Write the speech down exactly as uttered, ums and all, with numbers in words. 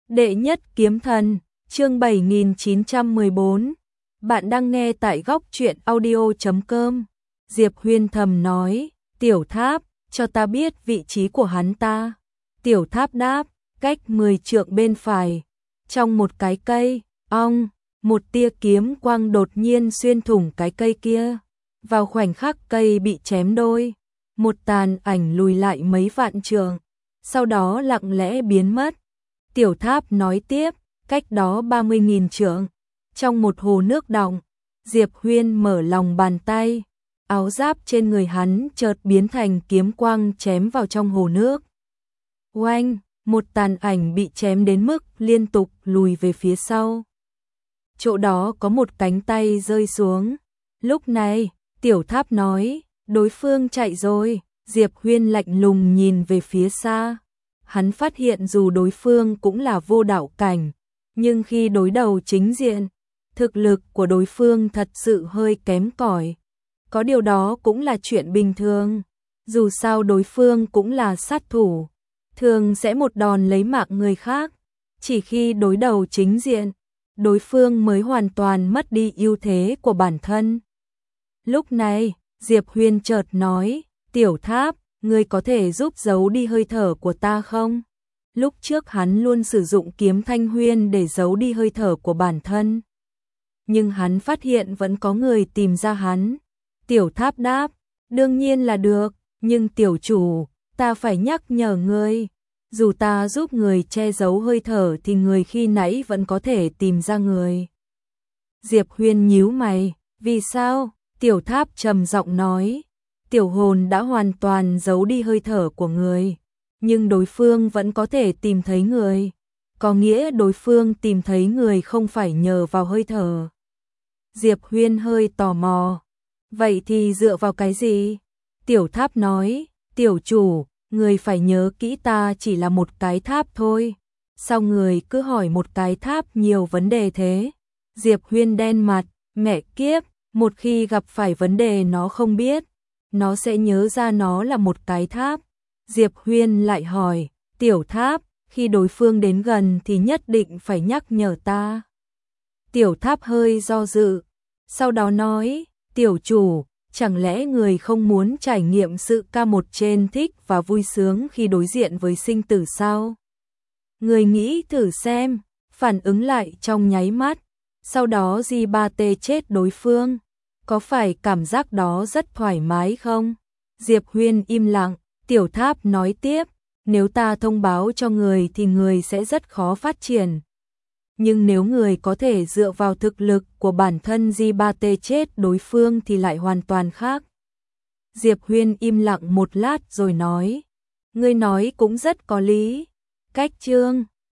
Đệ nhất kiếm thần, chương bảy nghìn chín trăm mười bốn. Bạn đang nghe tại góc truyện audio chấm com. Diệp Huyên thầm nói, Tiểu Tháp, cho ta biết vị trí của hắn ta. Tiểu Tháp đáp, cách mười trượng bên phải. Trong một cái cây, ong, một tia kiếm quang đột nhiên xuyên thủng cái cây kia. Vào khoảnh khắc cây bị chém đôi, một tàn ảnh lùi lại mấy vạn trượng, sau đó lặng lẽ biến mất. Tiểu Tháp nói tiếp, cách đó ba mươi nghìn trượng, trong một hồ nước đọng, Diệp Huyên mở lòng bàn tay, áo giáp trên người hắn chợt biến thành kiếm quang chém vào trong hồ nước. Oanh, một tàn ảnh bị chém đến mức liên tục lùi về phía sau. Chỗ đó có một cánh tay rơi xuống. Lúc này, Tiểu Tháp nói, đối phương chạy rồi. Diệp Huyên lạnh lùng nhìn về phía xa. Hắn phát hiện dù đối phương cũng là vô đạo cảnh, nhưng khi đối đầu chính diện, thực lực của đối phương thật sự hơi kém cỏi. Có điều đó cũng là chuyện bình thường, dù sao đối phương cũng là sát thủ, thường sẽ một đòn lấy mạng người khác. Chỉ khi đối đầu chính diện, đối phương mới hoàn toàn mất đi ưu thế của bản thân. Lúc này, Diệp Huyên chợt nói, Tiểu Tháp, ngươi có thể giúp giấu đi hơi thở của ta không? Lúc trước hắn luôn sử dụng kiếm Thanh Huyên để giấu đi hơi thở của bản thân. Nhưng hắn phát hiện vẫn có người tìm ra hắn. Tiểu Tháp đáp, đương nhiên là được, nhưng tiểu chủ, ta phải nhắc nhở ngươi. Dù ta giúp người che giấu hơi thở thì người khi nãy vẫn có thể tìm ra người. Diệp Huyên nhíu mày, vì sao? Tiểu Tháp trầm giọng nói, tiểu hồn đã hoàn toàn giấu đi hơi thở của người, nhưng đối phương vẫn có thể tìm thấy người. Có nghĩa đối phương tìm thấy người không phải nhờ vào hơi thở. Diệp Huyên hơi tò mò, vậy thì dựa vào cái gì? Tiểu Tháp nói, tiểu chủ, người phải nhớ kỹ ta chỉ là một cái tháp thôi. Sao người cứ hỏi một cái tháp nhiều vấn đề thế? Diệp Huyên đen mặt, mẹ kiếp, một khi gặp phải vấn đề nó không biết, nó sẽ nhớ ra nó là một cái tháp. Diệp Huyên lại hỏi, Tiểu Tháp, khi đối phương đến gần thì nhất định phải nhắc nhở ta. Tiểu Tháp hơi do dự, sau đó nói, tiểu chủ, chẳng lẽ người không muốn trải nghiệm sự ca một trên thích và vui sướng khi đối diện với sinh tử sao? Người nghĩ thử xem, phản ứng lại trong nháy mắt, sau đó Di ba tê chết đối phương. Có phải cảm giác đó rất thoải mái không? Diệp Huyên im lặng, Tiểu Tháp nói tiếp, nếu ta thông báo cho người thì người sẽ rất khó phát triển. Nhưng nếu người có thể dựa vào thực lực của bản thân Di ba tê chết đối phương thì lại hoàn toàn khác. Diệp Huyên im lặng một lát rồi nói, ngươi nói cũng rất có lý. Cách chương